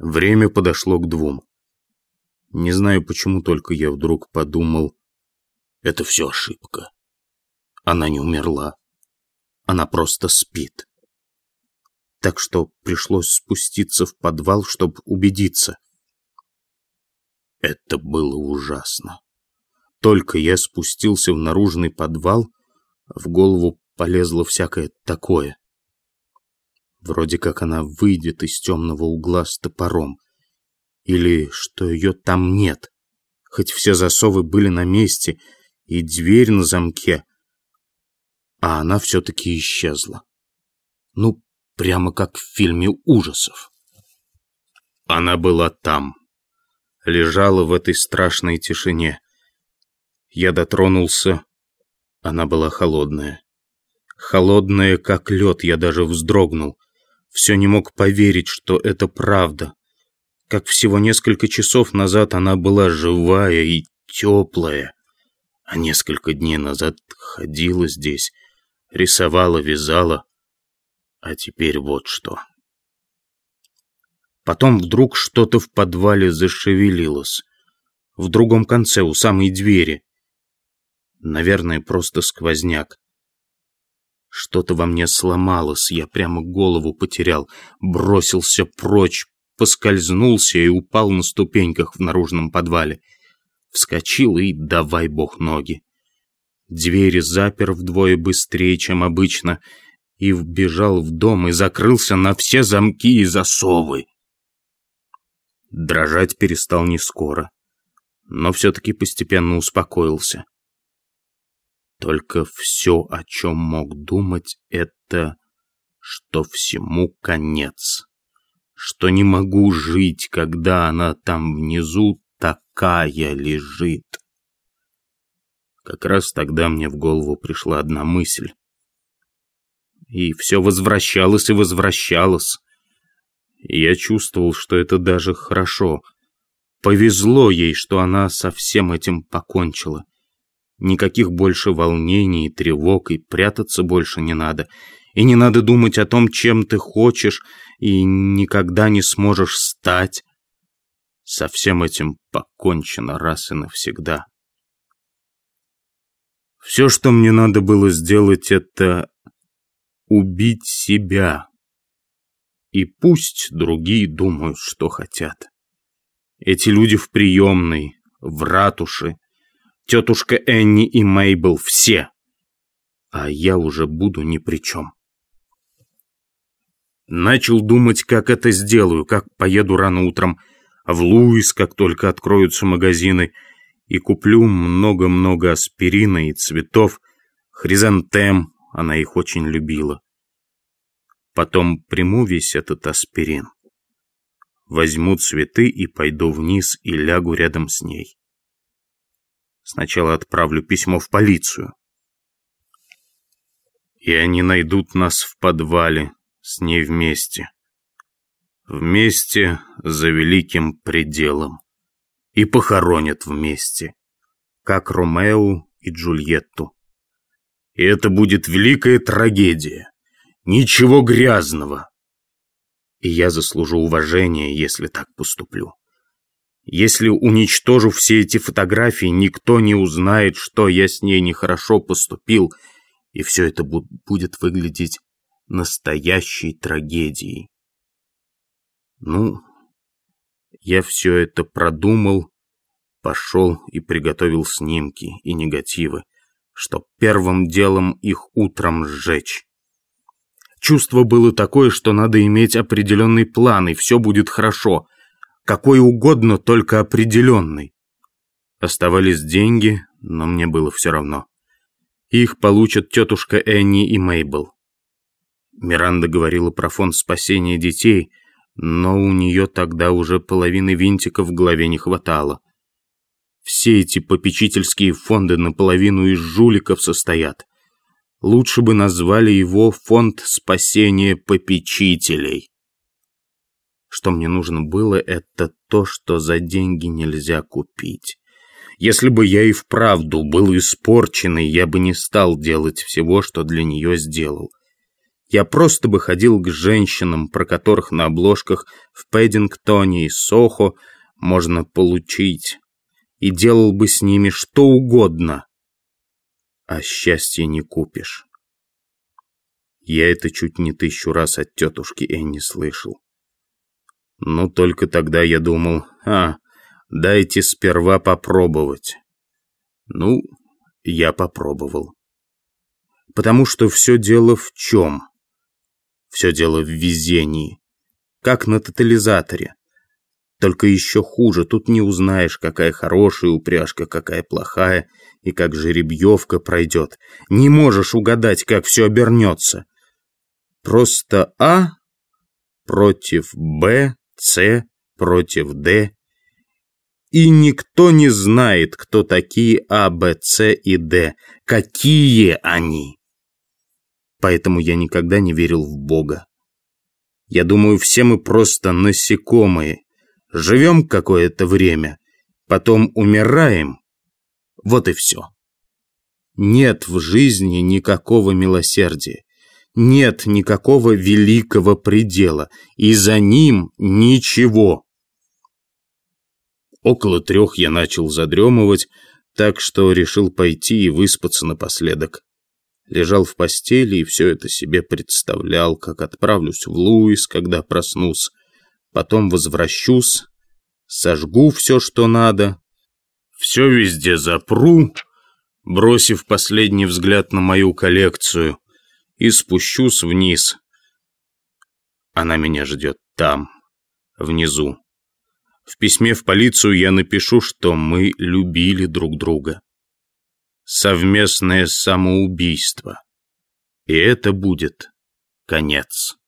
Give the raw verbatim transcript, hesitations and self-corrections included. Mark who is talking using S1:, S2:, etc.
S1: Время подошло к двум. Не знаю, почему, только я вдруг подумал, это все ошибка. Она не умерла. Она просто спит. Так что пришлось спуститься в подвал, чтобы убедиться. Это было ужасно. Только я спустился в наружный подвал, в голову полезло всякое такое. Вроде как она выйдет из темного угла с топором. Или что ее там нет. Хоть все засовы были на месте и дверь на замке, а она все-таки исчезла. Ну, прямо как в фильме ужасов. Она была там. Лежала в этой страшной тишине. Я дотронулся. Она была холодная. Холодная, как лед, я даже вздрогнул. Все не мог поверить, что это правда. Как всего несколько часов назад она была живая и теплая, а несколько дней назад ходила здесь, рисовала, вязала, а теперь вот что. Потом вдруг что-то в подвале зашевелилось, в другом конце, у самой двери. Наверное, просто сквозняк. Что-то во мне сломалось, я прямо голову потерял, бросился прочь, поскользнулся и упал на ступеньках в наружном подвале. Вскочил и давай бог ноги. Двери запер вдвое быстрее, чем обычно, и вбежал в дом и закрылся на все замки и засовы. Дрожать перестал не скоро, но все-таки постепенно успокоился. Только все, о чем мог думать, это, что всему конец. Что не могу жить, когда она там внизу такая лежит. Как раз тогда мне в голову пришла одна мысль. И все возвращалось и возвращалось. И я чувствовал, что это даже хорошо. Повезло ей, что она со всем этим покончила. Никаких больше волнений и тревог, и прятаться больше не надо. И не надо думать о том, чем ты хочешь, и никогда не сможешь стать. Со всем этим покончено раз и навсегда. Все, что мне надо было сделать, это убить себя. И пусть другие думают, что хотят. Эти люди в приемной, в ратуше, тетушка Энни и Мейбл, все. А я уже буду ни при чем. Начал думать, как это сделаю, как поеду рано утром в Луис, как только откроются магазины, и куплю много-много аспирина и цветов, хризантем, она их очень любила. Потом приму весь этот аспирин, возьму цветы и пойду вниз и лягу рядом с ней. Сначала отправлю письмо в полицию. И они найдут нас в подвале с ней вместе. Вместе за великим пределом. И похоронят вместе, как Ромео и Джульетту. И это будет великая трагедия. Ничего грязного. И я заслужу уважения, если так поступлю. Если уничтожу все эти фотографии, никто не узнает, что я с ней нехорошо поступил, и все это будет выглядеть настоящей трагедией. Ну, я все это продумал, пошел и приготовил снимки и негативы, чтоб первым делом их утром сжечь. Чувство было такое, что надо иметь определенный план, и все будет хорошо. Какой угодно, только определенный. Оставались деньги, но мне было все равно. Их получат тетушка Энни и Мейбл. Миранда говорила про фонд спасения детей, но у нее тогда уже половины винтиков в голове не хватало. Все эти попечительские фонды наполовину из жуликов состоят. Лучше бы назвали его «Фонд спасения попечителей». Что мне нужно было, это то, что за деньги нельзя купить. Если бы я и вправду был испорченный, я бы не стал делать всего, что для нее сделал. Я просто бы ходил к женщинам, про которых на обложках в Пэддингтоне и Сохо можно получить, и делал бы с ними что угодно. А счастья не купишь. Я это чуть не тысячу раз от тетушки Энни слышал. Но только тогда я думал, а, дайте сперва попробовать. Ну, я попробовал. Потому что все дело в чем? Все дело в везении. Как на тотализаторе. Только еще хуже. Тут не узнаешь, какая хорошая упряжка, какая плохая, и как жеребьевка пройдет. Не можешь угадать, как все обернется. Просто А против Б, С против Д. И никто не знает, кто такие А, Б, С и Д. Какие они? Поэтому я никогда не верил в Бога. Я думаю, все мы просто насекомые. Живем какое-то время, потом умираем. Вот и все. Нет в жизни никакого милосердия. Нет никакого великого предела. И за ним ничего. Около трех я начал задремывать, так что решил пойти и выспаться напоследок. Лежал в постели и все это себе представлял, как отправлюсь в Луис, когда проснусь. Потом возвращусь, сожгу все, что надо, все везде запру, бросив последний взгляд на мою коллекцию, и спущусь вниз. Она меня ждет там, внизу. В письме в полицию я напишу, что мы любили друг друга. Совместное самоубийство. И это будет конец.